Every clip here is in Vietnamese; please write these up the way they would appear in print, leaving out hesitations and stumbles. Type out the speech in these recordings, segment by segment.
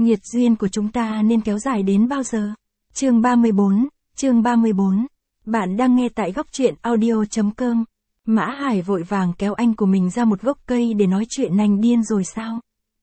Nghiệt duyên của chúng ta nên kéo dài đến bao giờ? Chương 34. Bạn đang nghe tại góc truyện audio.com. Mã Hải vội vàng kéo anh của mình ra một gốc cây để nói chuyện. Anh điên rồi sao?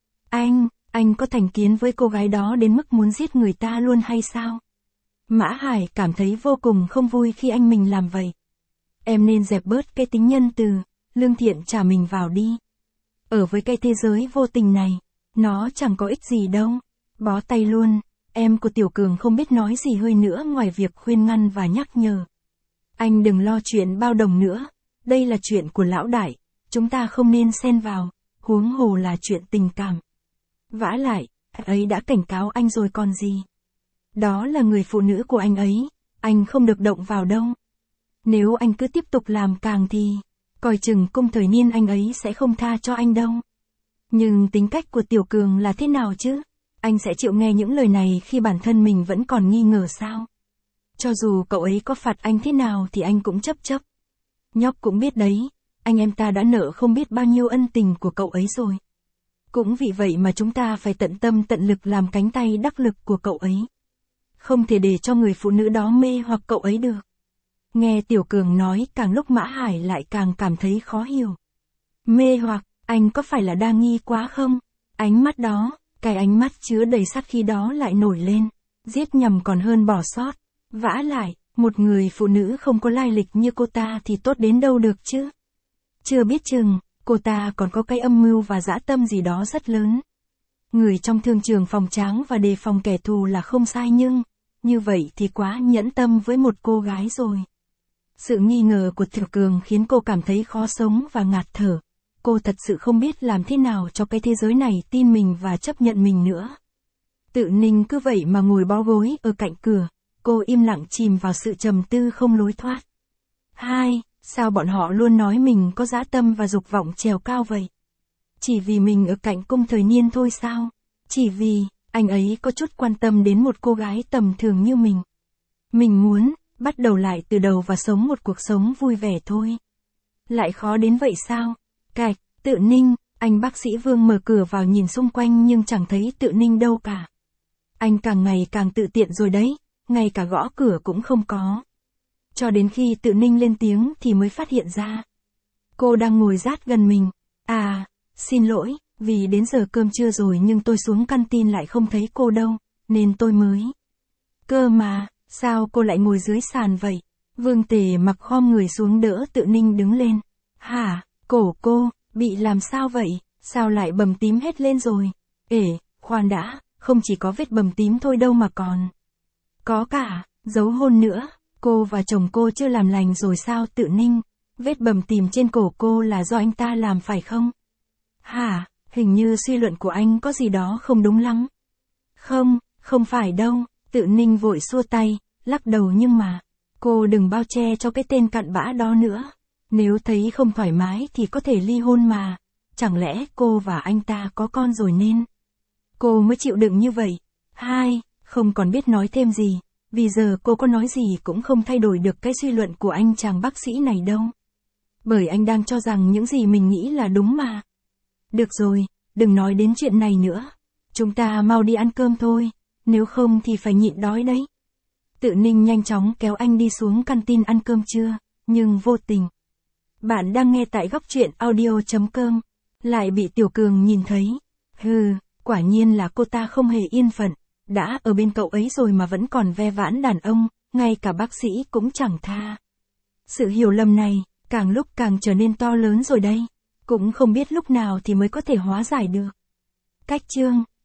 Anh có thành kiến với cô gái đó đến mức muốn giết người ta luôn hay sao? Mã Hải cảm thấy vô cùng không vui khi anh mình làm vậy. Em nên dẹp bớt cái tính nhân từ, lương thiện trả mình vào đi. Ở với cái thế giới vô tình này, nó chẳng có ích gì đâu. Bó tay luôn. Em của Tiểu Cường không biết nói gì hơi nữa ngoài việc khuyên ngăn và nhắc nhở. Anh đừng lo chuyện bao đồng nữa. Đây là chuyện của lão đại. Chúng ta không nên xen vào. Huống hồ là chuyện tình cảm. Vả lại, anh ấy đã cảnh cáo anh rồi còn gì. Đó là người phụ nữ của anh ấy. Anh không được động vào đâu. Nếu anh cứ tiếp tục làm càng thì, coi chừng cung thời niên anh ấy sẽ không tha cho anh đâu. Nhưng tính cách của Tiểu Cường là thế nào chứ? Anh sẽ chịu nghe những lời này khi bản thân mình vẫn còn nghi ngờ sao? Cho dù cậu ấy có phạt anh thế nào thì anh cũng chấp. Nhóc cũng biết đấy, anh em ta đã nợ không biết bao nhiêu ân tình của cậu ấy rồi. Cũng vì vậy mà chúng ta phải tận tâm tận lực làm cánh tay đắc lực của cậu ấy. Không thể để cho người phụ nữ đó mê hoặc cậu ấy được. Nghe Tiểu Cường nói càng lúc Mã Hải lại càng cảm thấy khó hiểu. Mê hoặc, anh có phải là đa nghi quá không? Ánh mắt đó, cái ánh mắt chứa đầy sát khí đó lại nổi lên. Giết nhầm còn hơn bỏ sót. Vả lại, một người phụ nữ không có lai lịch như cô ta thì tốt đến đâu được chứ? Chưa biết chừng, cô ta còn có cái âm mưu và dã tâm gì đó rất lớn. Người trong thương trường phòng tráng và đề phòng kẻ thù là không sai nhưng, như vậy thì quá nhẫn tâm với một cô gái rồi. Sự nghi ngờ của Tiểu Cường khiến cô cảm thấy khó sống và ngạt thở. Cô thật sự không biết làm thế nào cho cái thế giới này tin mình và chấp nhận mình nữa. Tự Ninh cứ vậy mà ngồi bó gối ở cạnh cửa, cô im lặng chìm vào sự trầm tư không lối thoát. Sao bọn họ luôn nói mình có dã tâm và dục vọng trèo cao vậy? Chỉ vì mình ở cạnh cung thời niên thôi sao? Chỉ vì, anh ấy có chút quan tâm đến một cô gái tầm thường như mình. Mình muốn, bắt đầu lại từ đầu và sống một cuộc sống vui vẻ thôi. Lại khó đến vậy sao? Cạch, Tự Ninh, anh bác sĩ Vương mở cửa vào nhìn xung quanh nhưng chẳng thấy Tự Ninh đâu cả. Anh càng ngày càng tự tiện rồi đấy, ngay cả gõ cửa cũng không có. Cho đến khi Tự Ninh lên tiếng thì mới phát hiện ra. Cô đang ngồi rát gần mình. Xin lỗi, vì đến giờ cơm trưa rồi nhưng tôi xuống canteen lại không thấy cô đâu, nên tôi mới. Cơ mà, sao cô lại ngồi dưới sàn vậy? Vương Tề mặc khom người xuống đỡ Tự Ninh đứng lên. Hả, cổ cô, bị làm sao vậy? Sao lại bầm tím hết lên rồi? Khoan đã, không chỉ có vết bầm tím thôi đâu mà còn. Có cả, dấu hôn nữa, cô và chồng cô chưa làm lành rồi sao Tự Ninh? Vết bầm tím trên cổ cô là do anh ta làm phải không? Hả, hình như suy luận của anh có gì đó không đúng lắm. Không phải đâu, Tự Ninh vội xua tay, lắc đầu nhưng mà, cô đừng bao che cho cái tên cặn bã đó nữa. Nếu thấy không thoải mái thì có thể ly hôn mà. Chẳng lẽ cô và anh ta có con rồi nên cô mới chịu đựng như vậy? Không còn biết nói thêm gì. Vì giờ cô có nói gì cũng không thay đổi được cái suy luận của anh chàng bác sĩ này đâu. Bởi anh đang cho rằng những gì mình nghĩ là đúng mà. Được rồi, đừng nói đến chuyện này nữa. Chúng ta mau đi ăn cơm thôi. Nếu không thì phải nhịn đói đấy. Tự Ninh nhanh chóng kéo anh đi xuống canteen ăn cơm trưa, nhưng vô tình. Bạn đang nghe tại góc truyện audio.com, lại bị Tiểu Cường nhìn thấy. Quả nhiên là cô ta không hề yên phận, đã ở bên cậu ấy rồi mà vẫn còn ve vãn đàn ông, ngay cả bác sĩ cũng chẳng tha. Sự hiểu lầm này, càng lúc càng trở nên to lớn rồi đây, cũng không biết lúc nào thì mới có thể hóa giải được. Cách chương